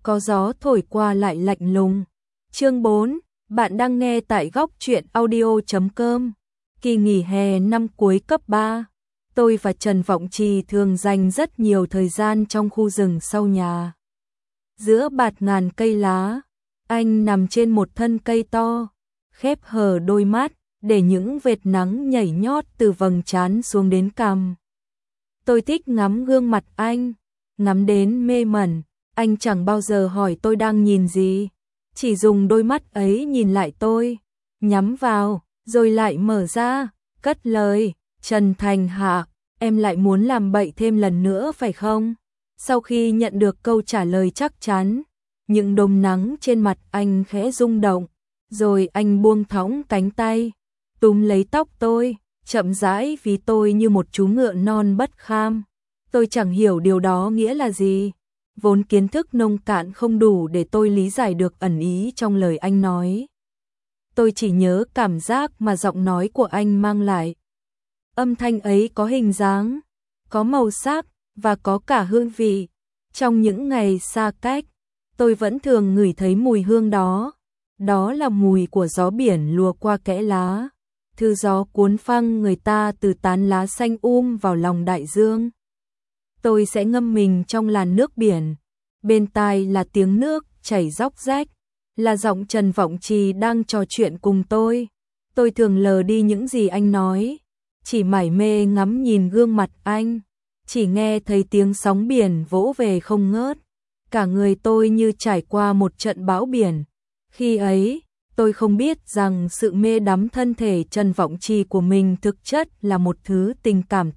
có gió thổi qua lại lạnh lùng. Chương 4, bạn đang nghe tại góc truyện audio.com. Kỳ nghỉ hè năm cuối cấp 3, tôi và Trần Vọng Trì thường dành rất nhiều thời gian trong khu rừng sau nhà. Giữa bạt ngàn cây lá, anh nằm trên một thân cây to, khép hờ đôi mắt, để những vệt nắng nhảy nhót từ vầng trán xuống đến cằm. Tôi thích ngắm gương mặt anh, ngắm đến mê mẩn, anh chẳng bao giờ hỏi tôi đang nhìn gì, chỉ dùng đôi mắt ấy nhìn lại tôi, nhắm vào, rồi lại mở ra, cất lời, Trần Thành Hạ, em lại muốn làm bậy thêm lần nữa phải không? Sau khi nhận được câu trả lời chắc chắn, những đốm nắng trên mặt anh khẽ rung động, rồi anh buông thõng cánh tay, túm lấy tóc tôi, chậm rãi ví tôi như một chú ngựa non bất kham. Tôi chẳng hiểu điều đó nghĩa là gì, vốn kiến thức nông cạn không đủ để tôi lý giải được ẩn ý trong lời anh nói. Tôi chỉ nhớ cảm giác mà giọng nói của anh mang lại. Âm thanh ấy có hình dáng, có màu sắc và có cả hương vị. Trong những ngày xa cách, tôi vẫn thường ngửi thấy mùi hương đó. Đó là mùi của gió biển lùa qua kẽ lá, thứ gió cuốn phăng người ta từ tán lá xanh vào lòng đại dương. Tôi sẽ ngâm mình trong làn nước biển, bên tai là tiếng nước chảy róc rách, là giọng Trần Vọng Trì đang trò chuyện cùng tôi. Tôi thường lờ đi những gì anh nói, chỉ mải mê ngắm nhìn gương mặt anh, chỉ nghe thấy tiếng sóng biển vỗ về không ngớt. Cả người tôi như trải qua một trận bão biển. Khi ấy, tôi không biết rằng sự mê đắm thân thể Trần Vọng Trì của mình thực chất là một thứ tình cảm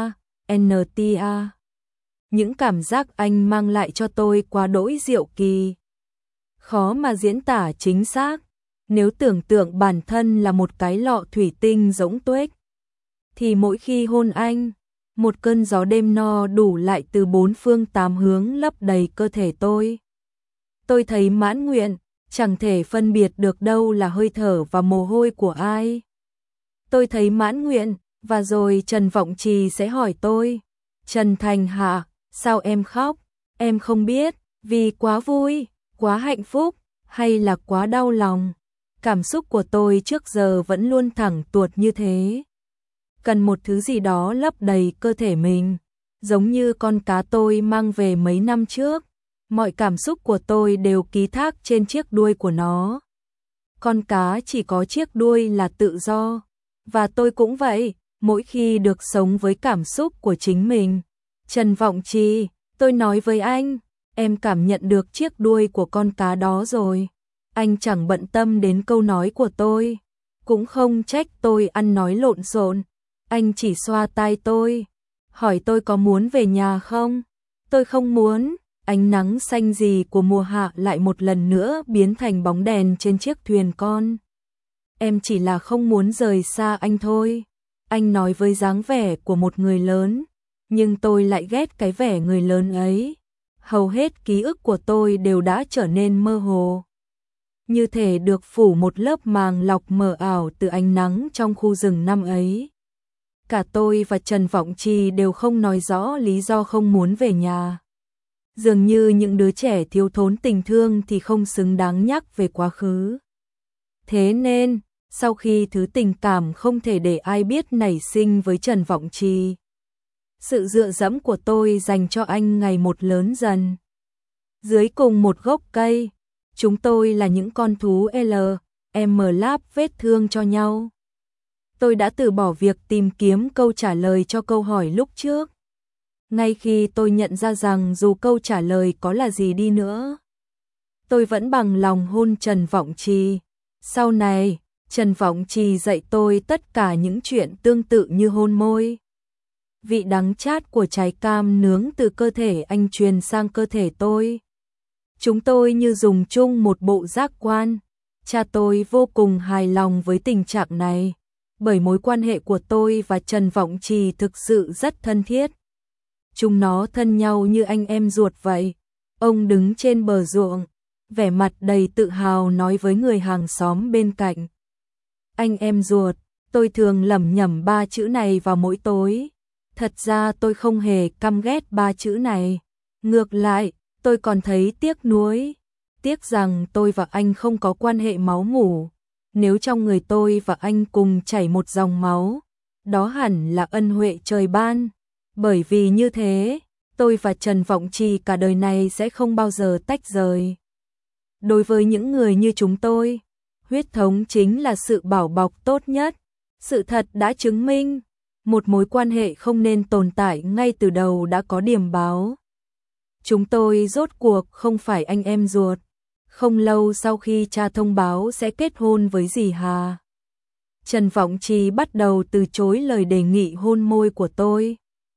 NTA. Những cảm giác anh mang lại cho tôi quá đỗi diệu kỳ, khó mà diễn tả chính xác. Nếu tưởng tượng bản thân là một cái lọ thủy tinh rỗng tuếch, thì mỗi khi hôn anh, một cơn gió đêm no đủ lại từ bốn phương tám hướng lấp đầy cơ thể tôi. Tôi thấy mãn nguyện, chẳng thể phân biệt được đâu là hơi thở và mồ hôi của ai. Tôi thấy mãn nguyện, và rồi Trần Vọng Trì sẽ hỏi tôi, Trần Thành Hạ, sao em khóc? Em không biết, vì quá vui, quá hạnh phúc, hay là quá đau lòng. Cảm xúc của tôi trước giờ vẫn luôn thẳng tuột như thế. Cần một thứ gì đó lấp đầy cơ thể mình, giống như con cá tôi mang về mấy năm trước. Mọi cảm xúc của tôi đều ký thác trên chiếc đuôi của nó. Con cá chỉ có chiếc đuôi là tự do, và tôi cũng vậy, mỗi khi được sống với cảm xúc của chính mình. Trần Vọng Trì, tôi nói với anh, em cảm nhận được chiếc đuôi của con cá đó rồi. Anh chẳng bận tâm đến câu nói của tôi, cũng không trách tôi ăn nói lộn xộn. Anh chỉ xoa tai tôi, hỏi tôi có muốn về nhà không? Tôi không muốn. Ánh nắng xanh gì của mùa hạ lại một lần nữa biến thành bóng đèn trên chiếc thuyền con. Em chỉ là không muốn rời xa anh thôi. Anh nói với dáng vẻ của một người lớn, nhưng tôi lại ghét cái vẻ người lớn ấy. Hầu hết ký ức của tôi đều đã trở nên mơ hồ, như thể được phủ một lớp màng lọc mờ ảo từ ánh nắng trong khu rừng năm ấy. Cả tôi và Trần Vọng Trì đều không nói rõ lý do không muốn về nhà. Dường như những đứa trẻ thiếu thốn tình thương thì không xứng đáng nhắc về quá khứ. Thế nên, sau khi thứ tình cảm không thể để ai biết nảy sinh với Trần Vọng Trì, sự dựa dẫm của tôi dành cho anh ngày một lớn dần. Dưới cùng một gốc cây, chúng tôi là những con thú láp vết thương cho nhau. Tôi đã từ bỏ việc tìm kiếm câu trả lời cho câu hỏi lúc trước. Ngay khi tôi nhận ra rằng dù câu trả lời có là gì đi nữa, tôi vẫn bằng lòng hôn Trần Vọng Trì. Sau này, Trần Vọng Trì dạy tôi tất cả những chuyện tương tự như hôn môi. Vị đắng chát của trái cam nướng từ cơ thể anh truyền sang cơ thể tôi. Chúng tôi như dùng chung một bộ giác quan. Cha tôi vô cùng hài lòng với tình trạng này, bởi mối quan hệ của tôi và Trần Vọng Trì thực sự rất thân thiết. Chúng nó thân nhau như anh em ruột vậy. Ông đứng trên bờ ruộng, vẻ mặt đầy tự hào nói với người hàng xóm bên cạnh. Anh em ruột, tôi thường lẩm nhẩm ba chữ này vào mỗi tối. Thật ra tôi không hề căm ghét ba chữ này. Ngược lại, Tôi còn thấy tiếc nuối, tiếc rằng tôi và anh không có quan hệ máu mủ. Nếu trong người tôi và anh cùng chảy một dòng máu, đó hẳn là ân huệ trời ban. Bởi vì như thế, tôi và Trần Vọng Trì cả đời này sẽ không bao giờ tách rời. Đối với những người như chúng tôi, huyết thống chính là sự bảo bọc tốt nhất. Sự thật đã chứng minh, một mối quan hệ không nên tồn tại ngay từ đầu đã có điểm báo. Chúng tôi rốt cuộc không phải anh em ruột. Không lâu sau khi cha thông báo sẽ kết hôn với dì Hà, Trần Vọng Trì bắt đầu từ chối lời đề nghị hôn môi của tôi.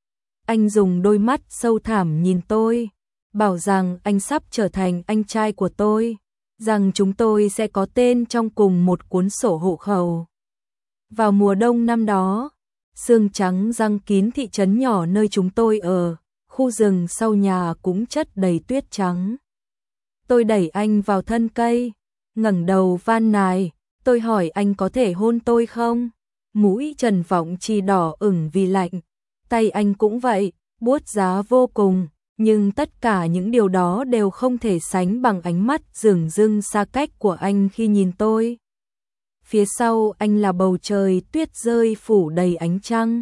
Anh dùng đôi mắt sâu thẳm nhìn tôi, bảo rằng anh sắp trở thành anh trai của tôi, rằng chúng tôi sẽ có tên trong cùng một cuốn sổ hộ khẩu. Vào mùa đông năm đó, sương trắng giăng kín thị trấn nhỏ nơi chúng tôi ở, khu rừng sau nhà cũng chất đầy tuyết trắng. Tôi đẩy anh vào thân cây, ngẩng đầu van nài, tôi hỏi anh có thể hôn tôi không? Mũi Trần Vọng Trì đỏ ửng vì lạnh, tay anh cũng vậy, buốt giá vô cùng, nhưng tất cả những điều đó đều không thể sánh bằng ánh mắt dửng dưng xa cách của anh khi nhìn tôi. Phía sau anh là bầu trời tuyết rơi phủ đầy ánh trăng.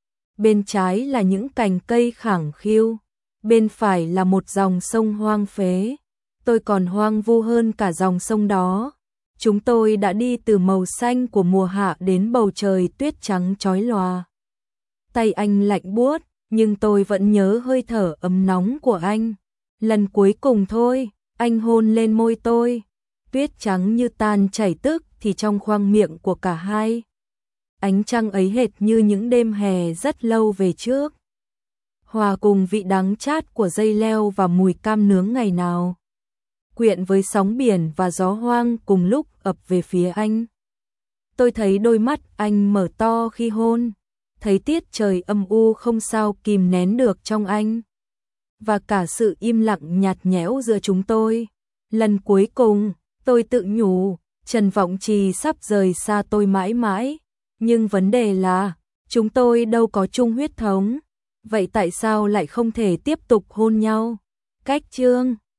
Bên trái là những cành cây khẳng khiu, bên phải là một dòng sông hoang phế. Tôi còn hoang vu hơn cả dòng sông đó. Chúng tôi đã đi từ màu xanh của mùa hạ đến bầu trời tuyết trắng chói lòa. Tay anh lạnh buốt, nhưng tôi vẫn nhớ hơi thở ấm nóng của anh. Lần cuối cùng thôi, anh hôn lên môi tôi. Tuyết trắng như tan chảy tức thì trong khoang miệng của cả hai. Ánh trăng ấy hệt như những đêm hè rất lâu về trước, hòa cùng vị đắng chát của dây leo và mùi cam nướng ngày nào, quyện với sóng biển và gió hoang cùng lúc ập về phía anh. Tôi thấy đôi mắt anh mở to khi hôn, thấy tiết trời âm u không sao kìm nén được trong anh, và cả sự im lặng nhạt nhẽo giữa chúng tôi. Lần cuối cùng, tôi tự nhủ, Trần Vọng Trì sắp rời xa tôi mãi mãi, nhưng vấn đề là, chúng tôi đâu có chung huyết thống, vậy tại sao lại không thể tiếp tục hôn nhau? Cách chương